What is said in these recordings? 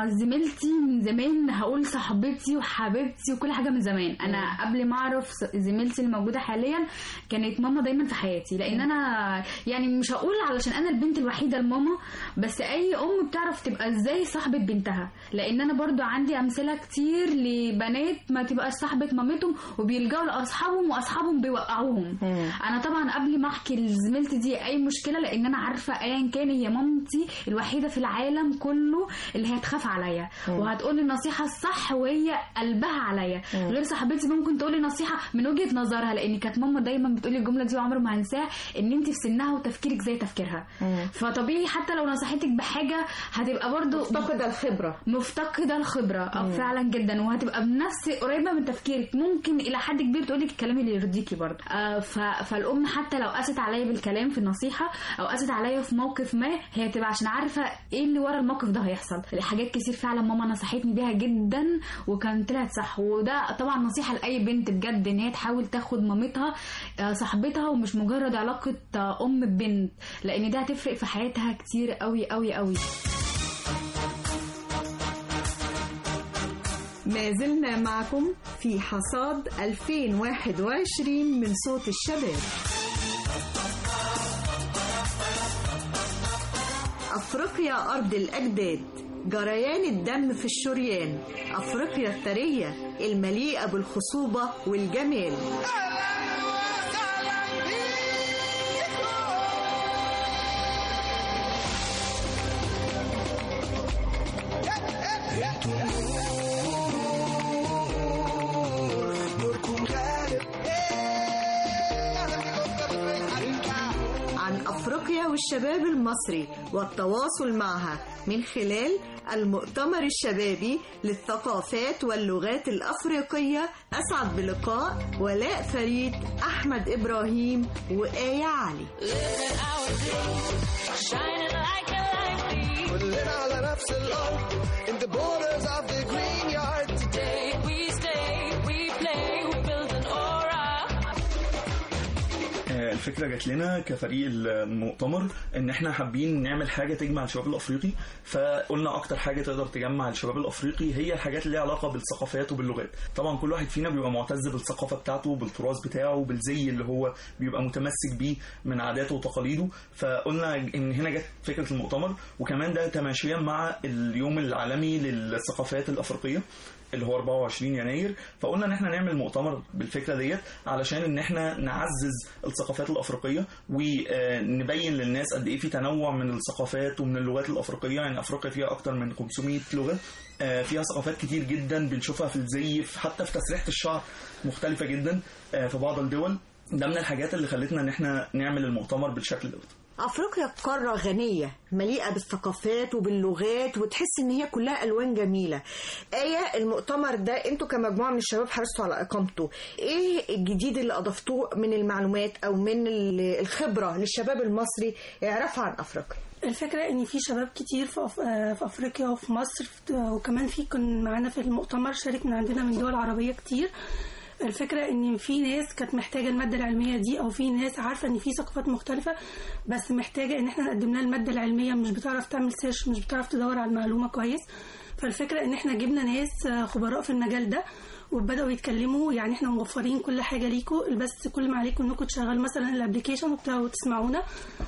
زميلتي من زمان، هقول صاحبتي وحبيبتي وكل حاجه من زمان. انا قبل ما اعرف زميلتي الموجوده حاليا كانت ماما دايما في حياتي، لان انا يعني مش هقول علشان انا البنت الوحيده لماما، بس اي ام بتعرف تبقى ازاي صاحبه بنتها، لان انا برضو عندي امثله كتير لبنات ما تبقاش صاحبه مامتهم وبيلجأوا لاصحابهم واصحابهم بيوقعوهم. انا طبعا قبل ما احكي لزميلتي دي اي مشكله، لان انا عارفه ايا كان هي مامتي الوحيده في العالم كله اللي هتخاف عليا وهتقول لي النصيحه الصح وهي قلبها عليا. غير صاحبتي ممكن تقول لي نصيحه من وجهه نظرها، لان كانت ماما دايما بتقول لي الجمله دي وعمري ما هنساها، ان انت في سنها وتفكيرك زي تفكيرها. فطبيعي حتى لو نصحتك بحاجه هتبقى برضو مفتقده الخبره فعلا جدا، وهتبقى بنفس قريبه من تفكيرك، ممكن الى حد كبير تقول لك الكلام اللي يرضيكي برضو. فالام حتى لو قست عليا بالكلام في النصيحه او قست عليا في موقف ما، هي تبقى عشان عارفه ايه اللي ورا الموقف ده هيحصل. حاجات كتير فعلا ماما نصحتني بيها جدا وكان طلعت صح، وده طبعا نصيحه لاي بنت بجد، ان هي تحاول تاخد مامتها صاحبتها ومش مجرد علاقه ام ببنت، لان ده هتفرق في حياتها كتير قوي قوي قوي. ما زلنا معكم في حصاد 2021 من صوت الشباب. أفريقيا أرض الأجداد، جريان الدم في الشريان، أفريقيا الثرية المليئة بالخصوبة والجمال. عن أفريقيا والشباب المصري والتواصل معها من خلال المؤتمر الشبابي للثقافات واللغات الأفريقية، أسعد بلقاء ولاء فريد، أحمد إبراهيم وآية علي. كلنا على نفس الأرض in the borders of the green yard. Today we stay, we play, we build an aura. الفكرة جات لنا كفريق المؤتمر ان احنا حابين نعمل حاجة تجمع الشباب الافريقي، فقلنا اكتر حاجة تقدر تجمع الشباب الافريقي هي الحاجات اللي ليها علاقة بالثقافات وباللغات. طبعا كل واحد فينا بيبقى معتز بالثقافة بتاعته، بالتراث بتاعه، بالزي اللي هو بيبقى متمسك بيه من عاداته وتقاليده. فقلنا ان هنا جت فكرة المؤتمر، وكمان ده تماشيا مع اليوم العالمي للثقافات الافريقية اللي هو 24 يناير. فقلنا ان احنا نعمل مؤتمر بالفكرة ديت علشان ان احنا نعزز الثقافات الافريقية ونبين للناس قد ايه في تنوع من الثقافات ومن اللغات الافريقية. يعني افريقيا فيها اكتر من 500 لغة، فيها ثقافات كتير جدا بنشوفها في الزي، حتى في تسريحة الشعر مختلفة جدا في بعض الدول. ده من الحاجات اللي خلتنا ان احنا نعمل المؤتمر بالشكل ده. أفريقيا قارة غنية مليئة بالثقافات وباللغات، وتحس إن هي كلها ألوان جميلة. آية، المؤتمر ده أنتوا كمجموعة من الشباب حرصتوا على إقامته، إيه الجديد اللي أضفتوه من المعلومات أو من الخبرة للشباب المصري يعرفوا عن أفريقيا؟ الفكرة إن في شباب كتير في أفريقيا وفي مصر، وكمان كان معانا في المؤتمر شارك من عندنا من دول عربية كتير. الفكرة ان في ناس كانت محتاجة المادة العلمية دي، او في ناس عارفة ان في ثقافات مختلفة بس محتاجة ان احنا نقدم لها المادة العلمية، مش بتعرف تعمل سيرش، مش بتعرف تدور على المعلومة كويس. فالفكرة ان احنا جبنا ناس خبراء في المجال ده وبدأوا يتكلموا، يعني احنا موفرين كل حاجة ليكوا، بس كل ما عليكم انكم تشغلوا مثلا الابليكيشن وتسمعونا.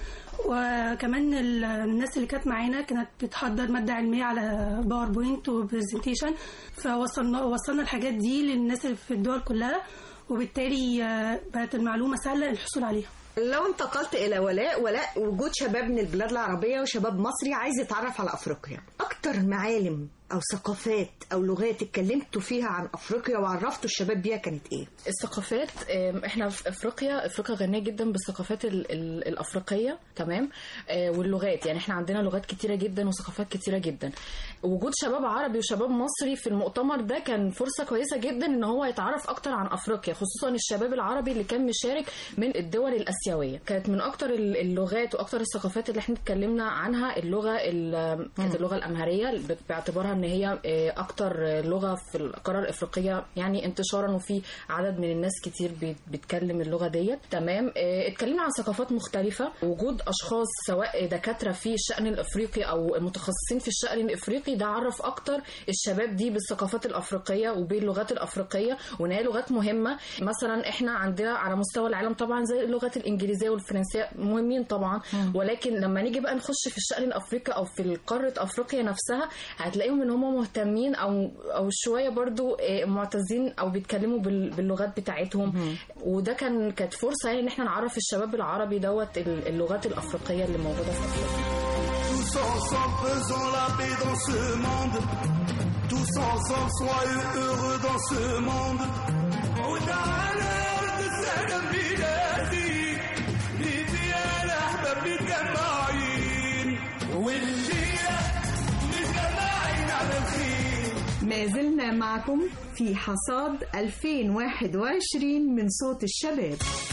وكمان الناس اللي كانت معانا كانت بتحضر مادة علمية على باوربوينت وبرزنتيشن، فوصلنا الحاجات دي للناس اللي في الدول كلها، وبالتالي بقت المعلومة سهلة الحصول عليها. لو انتقلت إلى ولاء، وجود شباب من البلاد العربية وشباب مصري عايز يتعرف على أفريقيا، أكتر معالم أو ثقافات أو لغات اتكلمتوا فيها عن أفريقيا وعرفتوا الشباب بيها كانت إيه؟ الثقافات، إحنا في أفريقيا غنية جدا بالثقافات الأفريقية، تمام، واللغات. يعني إحنا عندنا لغات كتيرة جدا وثقافات كتيرة جدا. وجود شباب عربي وشباب مصري في المؤتمر ده كان فرصة كويسة جدا إن هو يتعرف أكتر عن أفريقيا، خصوصا الشباب العربي اللي كان مشارك من الدول الآسيوية. كانت من أكتر اللغات وأكتر الثقافات اللي إحنا اتكلمنا عنها كانت اللغة الأمهرية الانجليزيه باعتبارها ان هي اكتر لغه في القاره الافريقيه يعني انتشارا، وفي عدد من الناس كتير بيتكلم اللغه ديت. تمام. اتكلمنا عن ثقافات مختلفه، وجود اشخاص سواء دكاتره في الشان الافريقي او متخصصين في الشان الافريقي ده عرف اكتر الشباب دي بالثقافات الافريقيه وباللغات الافريقيه، وان هي لغات مهمه. مثلا احنا عندنا على مستوى العالم طبعا زي اللغات الانجليزيه والفرنسيه مهمين طبعا، ولكن لما نيجي بقى نخش في الشان الافريقي او في قاره افريقيا نفسها هتلاقيهم ان هم مهتمين او شويه برضو معتزين او بيتكلموا باللغات بتاعتهم. وده كانت فرصه يعني ان احنا نعرف الشباب العربي دوت اللغات الافريقيه اللي موجوده في افريقيا. Tous ensemble faisons la paix dans ce monde. Tous ensemble soyons heureux dans ce monde. وتعالى أرض السلام بلادي ليبيا الأحباب متجمعين والليلة متجمعين على الخير. ما زلنا معكم في حصاد 2021 من صوت الشباب.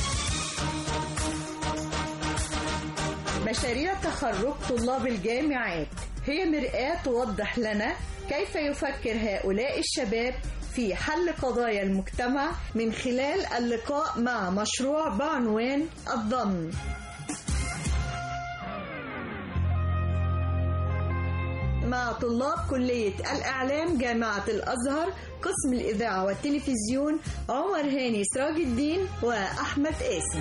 مشاريع تخرج طلاب الجامعات هي مرآة توضح لنا كيف يفكر هؤلاء الشباب في حل قضايا المجتمع من خلال اللقاء مع مشروع بعنوان الظن. مع طلاب كلية الإعلام جامعة الأزهر قسم الإذاعة والتلفزيون عمر هاني سراج الدين وأحمد قاسم.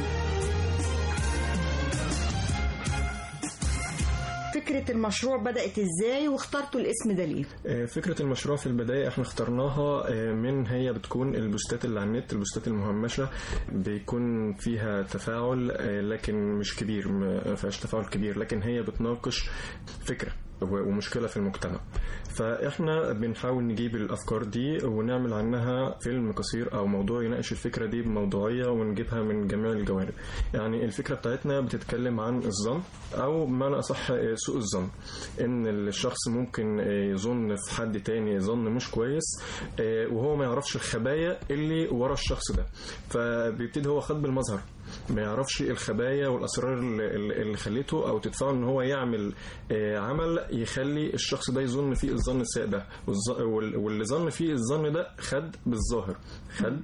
فكرة المشروع بدأت ازاي واخترتوا الاسم ده ليه؟ فكرة المشروع في البداية احنا اخترناها من هي بتكون البوستات اللي على النت، البوستات المهمشة بيكون فيها تفاعل لكن مش كبير، ما فيهاش تفاعل كبير، لكن هي بتناقش فكرة ومشكلة في المجتمع. فاحنا بنحاول نجيب الافكار دي ونعمل عنها فيلم قصير او موضوع يناقش الفكرة دي بموضوعية ونجيبها من جميع الجوانب. يعني الفكرة بتاعتنا بتتكلم عن الظن او بمعنى اصح سوء الظن، ان الشخص ممكن يظن في حد تاني ظن مش كويس وهو ما يعرفش الخبايا اللي ورا الشخص ده، فبيبتدي هو خد بالمظهر، ما يعرفش الخبايا والاسرار اللي خليته او تدفعه ان هو يعمل عمل يخلي الشخص ده يظن فيه الظن السيء ده، واللي ظن فيه الظن ده خد بالظاهر، خد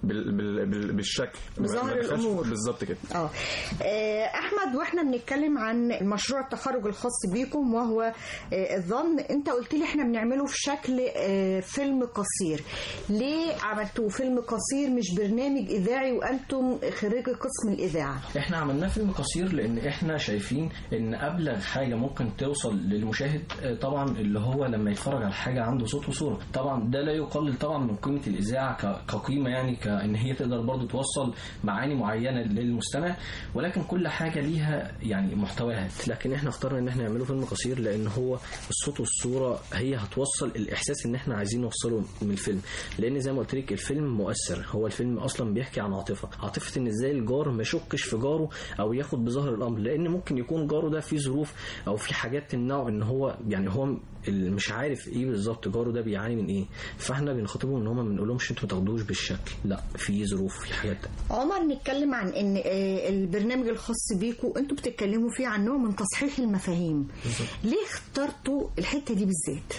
بالشكل، بظاهر الامور بالظبط كده. احمد، واحنا بنتكلم عن مشروع التخرج الخاص بيكم وهو الظن، انت قلت لي احنا بنعمله في شكل فيلم قصير. ليه عملتوه فيلم قصير مش برنامج اذاعي وانتم خريجي قسم الاذاعه؟ احنا عملناه فيلم قصير لان احنا شايفين ان ابلغ حاجه ممكن توصل للمشاهد طبعا اللي هو لما يتفرج على حاجه عنده صوت وصوره. طبعا ده لا يقلل طبعا من قيمه الاذاعه كقيمه، يعني كان هي تقدر برضو توصل معاني معينه للمستمع، ولكن كل حاجه ليها يعني محتواها. لكن احنا اخترنا ان احنا نعمله فيلم قصير لان هو الصوت والصوره هي هتوصل الاحساس ان احنا عايزين نوصله من الفيلم. لان زي ما قلت لك الفيلم مؤثر، هو الفيلم اصلا بيحكي عن عاطفه ان ازاي الجار ما يشكش في جاره او ياخد بظاهر الامر، لان ممكن يكون جاره ده فيه ظروف او في حاجات تمنعه ان هو يعني هو مش عارف ايه بالظبط جاره ده بيعاني من ايه، فاحنا بنخاطبهم ان هم ما بنقولهمش انتوا ما تاخدوش بالشكل، لا في ظروف في حاجات. عمر، نتكلم عن ان البرنامج الخاص بيكم انتوا بتتكلموا فيه عن نوع من تصحيح المفاهيم. ليه اخترتوا الحته دي بالذات؟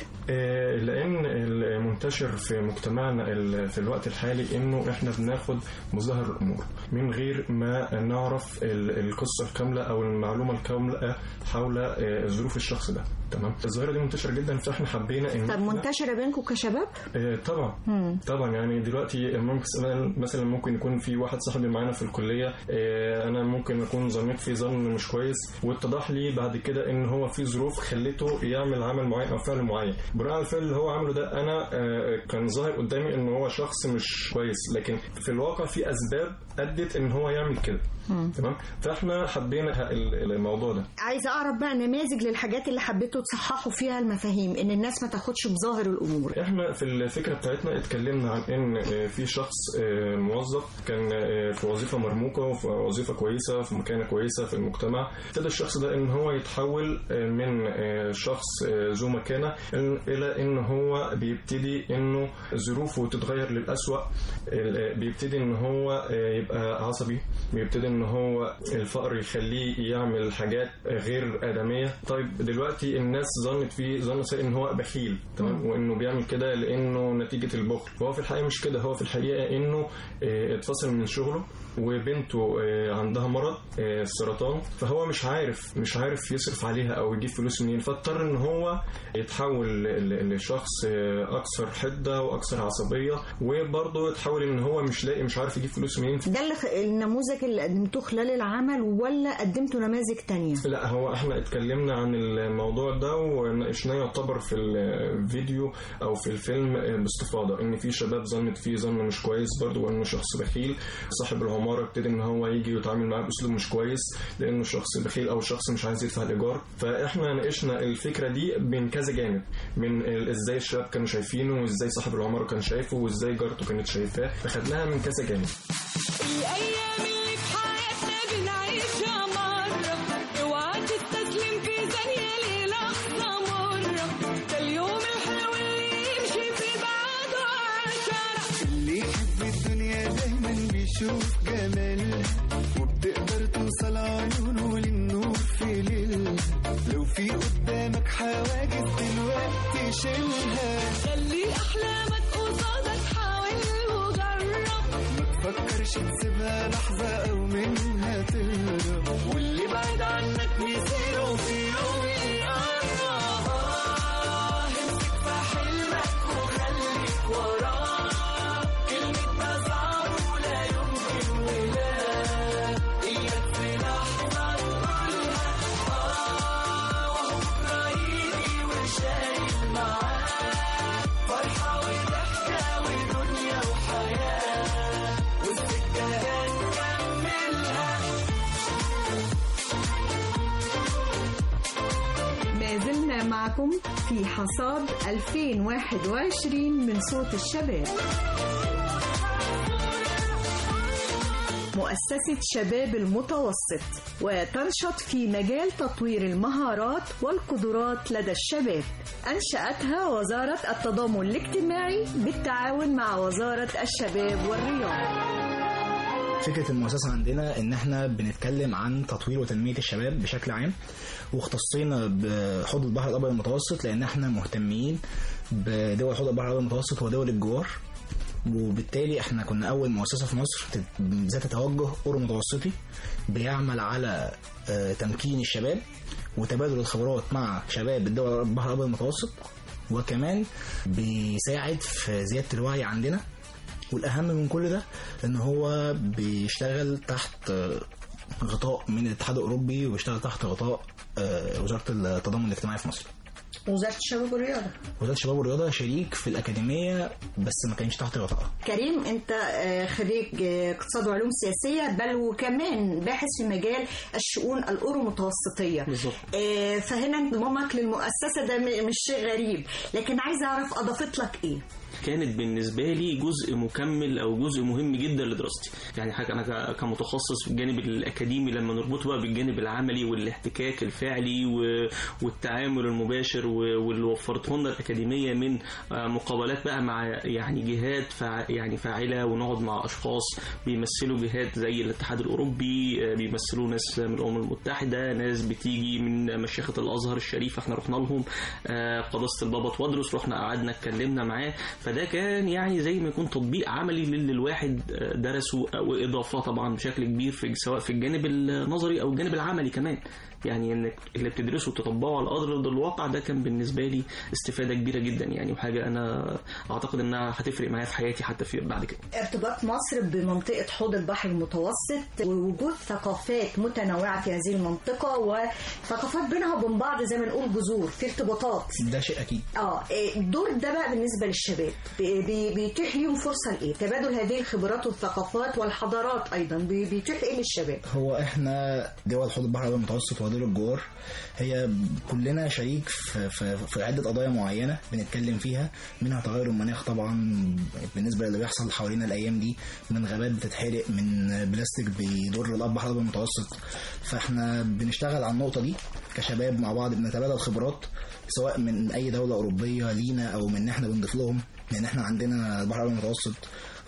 لان المنتشر في مجتمعنا في الوقت الحالي انه احنا بناخد مظاهر الامور من غير ما نعرف القصه الكامله او المعلومه الكامله حول ظروف الشخص ده. تمام. الظاهره دي منتشره جدا، فاحنا حبينا ان طب منتشره بينكم كشباب؟ طبعا. طبعا يعني دلوقتي مثلا ممكن يكون في واحد صاحبي معانا في الكليه، انا ممكن اكون ظنيت فيه ظن مش كويس واتضح لي بعد كده ان هو في ظروف خلته يعمل عمل معين او فعل معين. بناء على الفعل اللي هو عمله ده انا كان ظاهر قدامي ان هو شخص مش كويس، لكن في الواقع في اسباب ادت ان هو يعمل كده. تمام. فاحنا حبينا الموضوع ده. عايزه اعرف بقى نماذج للحاجات اللي حبيتوا تصححوا فيها المفاهيم، ان الناس ما تاخدش بظاهر الامور. احنا في الفكره بتاعتنا اتكلمنا عن ان في شخص موظف كان في وظيفه مرموقه وفي وظيفه كويسه في مكانه كويسه في المجتمع. ابتدى الشخص ده ان هو يتحول من شخص ذو مكانه الى ان هو بيبتدي انه ظروفه تتغير للأسوأ، بيبتدي ان هو يبقى عصبي، بيبتدي ان هو الفقر يخليه يعمل حاجات غير آدمية. طيب دلوقتي الناس ظنت سيء ان هو بخيل تمام، وانه بيعمل كده لانه نتيجه البخل. فهو في الحقيقه مش كده، هو في الحقيقه انه اتفصل من شغله وبنته عندها مرض السرطان، فهو مش عارف يصرف عليها او يجيب فلوس منين، فاضطر ان هو يتحول لشخص اكثر حده واكثر عصبيه، وبرضه يتحول ان هو مش عارف يجيب فلوس منين. ده النموذج اللي قدمتوه خلال العمل ولا قدمتوا نماذج تانية؟ لا، هو احنا اتكلمنا عن الموضوع ده وناقشناه يعتبر في الفيديو او في الفيلم باستفاضه، ان في شباب ظنت فيه ظن مش كويس برضه، وانه شخص بخيل. صاحب العماره ابتدى ان هو يجي ويتعامل معاه باسلوب مش كويس لانه شخص بخيل او شخص مش عايز يدفع الايجار. فاحنا ناقشنا الفكره دي من كذا جانب، من ازاي الشباب كانوا شايفينه، وازاي صاحب العماره كان شايفه، وازاي جارته كانت شايفاه، فخدناها من كذا جانب. الايام اللي في حياتنا بنعيشها مره، اوعى تستسلم في ثانيه للحظه مره، ده اليوم الحلو اللي يمشي في بعده 10. اللي يحب الدنيا دايما بيشوف جمالها، وبتقدر توصل عيونه للنور في ليلها. لو في قدامك حواجز دلوقتي شيلها، خلي احلامك قصادك، حاول وجرب، ما تفكرش تسيبها لحظة أو منها تهرب، واللي بعيد عنك مسيره في يوم يقرب. امسك في حلمك وخليك وراه، كلمة صعب ولا يمكن ولا إياك في لحظة تقولها وبكرة يجي وشايل معاه فرحة وضحكة ودنيا وحياة، والسكة هنكملها. ما زلنا معكم في حصاد 2021 من صوت الشباب. مؤسسة شباب المتوسط، وتنشط في مجال تطوير المهارات والقدرات لدى الشباب. أنشأتها وزارة التضامن الاجتماعي بالتعاون مع وزارة الشباب والرياضة. فكرة المؤسسة عندنا إن إحنا بنتكلم عن تطوير وتنمية الشباب بشكل عام، واختصينا بحوض البحر الأبيض المتوسط لأن إحنا مهتمين بدول حوض البحر الأبيض المتوسط ودول الجوار، وبالتالي إحنا كنا أول مؤسسة في مصر ذات توجه أورو متوسطي بيعمل على تمكين الشباب وتبادل الخبرات مع شباب الدول البحر الأبيض المتوسط، وكمان بيساعد في زيادة الوعي عندنا. والأهم من كل ده إن هو بيشتغل تحت غطاء من الاتحاد الأوروبي، وبيشتغل تحت غطاء وزارة التضامن الاجتماعي في مصر. وزارة الشباب والرياضة. وزارة الشباب والرياضة شريك في الأكاديمية بس ما كانش تحت غطاءها. كريم، أنت خريج اقتصاد وعلوم سياسية، بل وكمان باحث في مجال الشؤون الأورو متوسطية. بالظبط. فهنا انضمامك للمؤسسة ده مش شيء غريب، لكن عايزة أعرف أضافت لك إيه؟ كانت بالنسبة لي جزء مكمل أو جزء مهم جدا لدراستي. يعني حاجة أنا كمتخصص في الجانب الأكاديمي لما نربطه بقى بالجانب العملي والاحتكاك الفعلي والتعامل المباشر واللي وفرته لنا الأكاديمية من مقابلات بقى مع يعني جهات يعني فاعلة، ونقعد مع أشخاص بيمثلوا جهات زي الاتحاد الأوروبي، بيمثلوا ناس من الأمم المتحدة، ناس بتيجي من مشيخة الأزهر الشريف احنا رحنا لهم، قداسة البابا تودرس رحنا قعدنا اتكلمنا معاه. فده كان يعني زي ما يكون تطبيق عملي للي الواحد درسه، وإضافة طبعا بشكل كبير في سواء في الجانب النظري أو الجانب العملي كمان. يعني انك اللي بتدرسه وتطبقه على ارض الواقع، ده كان بالنسبه لي استفاده كبيره جدا يعني، وحاجه انا اعتقد انها هتفرق معايا في حياتي حتى في بعد كده. ارتباط مصر بمنطقه حوض البحر المتوسط ووجود ثقافات متنوعه في هذه المنطقه، وثقافات بينها وبين بعض زي ما نقول جذور في ارتباطات، ده شيء اكيد. الدور ده بقى بالنسبه للشباب بيتيح لهم فرصه لايه؟ تبادل هذه الخبرات والثقافات والحضارات ايضا بيتيح ايه للشباب؟ هو احنا دول حوض البحر المتوسط ودول الجوار هي كلنا شريك في عدة قضايا معينة بنتكلم فيها، منها تغير المناخ طبعا بالنسبة للي بيحصل حوالينا الأيام دي، من غابات بتتحرق، من بلاستيك بيضر البحر المتوسط. فاحنا بنشتغل على النقطة دي كشباب مع بعض، بنتبادل خبرات سواء من أي دولة أوروبية لينا أو من احنا بنضيف لهم، لأن احنا عندنا البحر المتوسط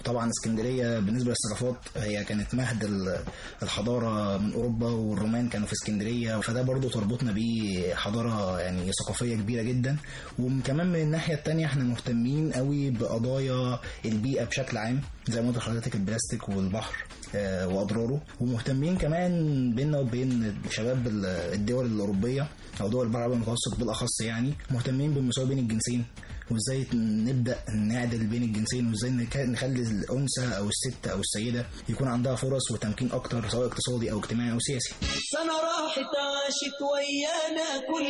طبعا اسكندريه بالنسبه للثقافات هي كانت مهد الحضاره من اوروبا، والرومان كانوا في اسكندريه، فده برضو تربطنا بيه حضاره يعني ثقافيه كبيره جدا. وكمان من الناحيه الثانيه احنا مهتمين قوي بقضايا البيئه بشكل عام زي ما قلت لحضرتك، البلاستيك والبحر واضراره، ومهتمين كمان بيننا وبين شباب الدول الاوروبيه او دول البحر الابيض المتوسط بالاخص، يعني مهتمين بالمساواه بين الجنسين، وازاي نبدا نعدل بين الجنسين، وازاي نخلي الانثى او الست او السيده يكون عندها فرص وتمكين اكتر سواء اقتصادي او اجتماعي او سياسي. سنه راحت عاشت ويانا كل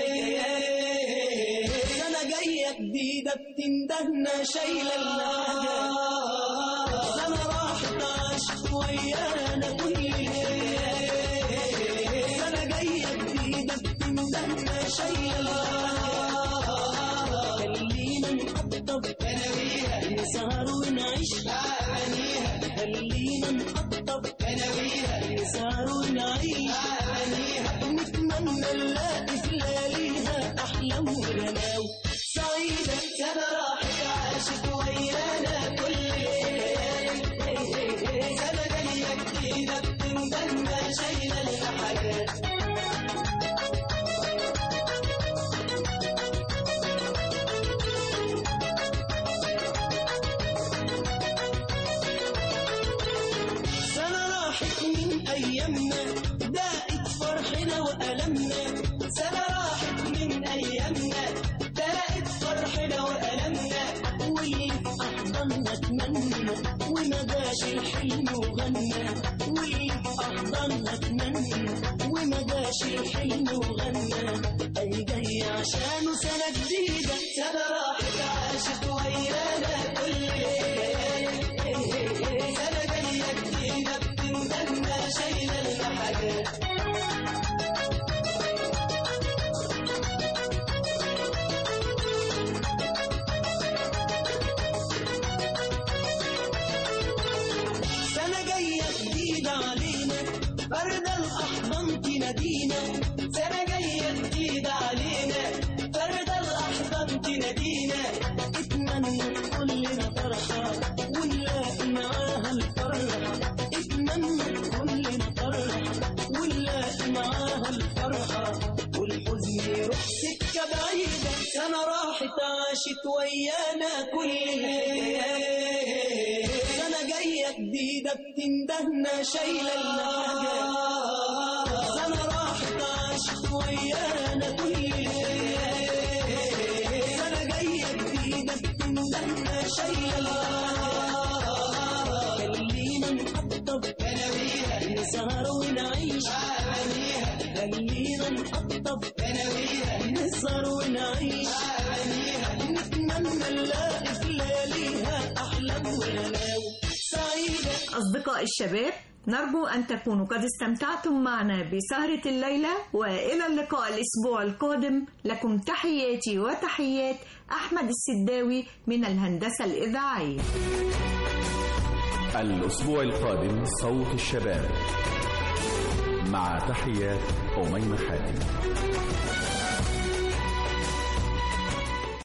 سنه جايه جديده بتندهنا شايله الحاجات. سنه راحت عاشت ويانا كل سنه جايه جديده بتندهنا شايله الحاجات. خلينا نقطب بناويها نسهر ونعيش أغانيها. خلينا نقطب بناويها نسهر ونعيش أغانيها. نتمنى نلاقي في لياليها أحلام وغناوي سعيدة. سنة راحت عاشت ويانا كل سنة جاية جديدة بتندهنا شايلة الحاجات. أيامنا داقت فرحنا وألمنا. سنة راحت من أيامنا داقت فرحنا وألمنا. واللي في أحضاننا تمنى وما جاش الحلم وغنى. واللي في أحضاننا تمنى وما جاش الحلم وغنى. أي جاي عشانه سنة جديدة. سنة راحت عاشت ويانا كل سنة جاية جديدة بتندهنا شايلة الحاجات. سنة جاية جديدة علينا فرد الأحضان تنادينا. سنة جاية جديدة علينا فرد الأحضان تنادينا. اتمنى كلنا فرحة ونلاقي معاها الفرحة. اتمنى كلنا فرحة ونلاقي معاها الفرحة. والحزن يروح سكة بعيدة. سنة راحت عاشت ويانا كل سنة جاية جديدة بتندهنا شايلة الحاجات. سنة راحت عاشت ويانا كل سنة جاية جديدة بتندهنا شايلة الحاجات. خلينا نقطب بناويها نسهر ونعيش أغانيها. خلينا نقطب بناويها نسهر ونعيش أغانيها. نتمنى نلاقي في لياليها أحلام وغناوي سعيدة. أصدقاء الشباب، نرجو أن تكونوا قد استمتعتم معنا بسهرة الليلة، وإلى اللقاء الأسبوع القادم. لكم تحياتي وتحيات أحمد السداوي من الهندسة الإذاعية. الأسبوع القادم صوت الشباب، مع تحيات أميمة حاتم.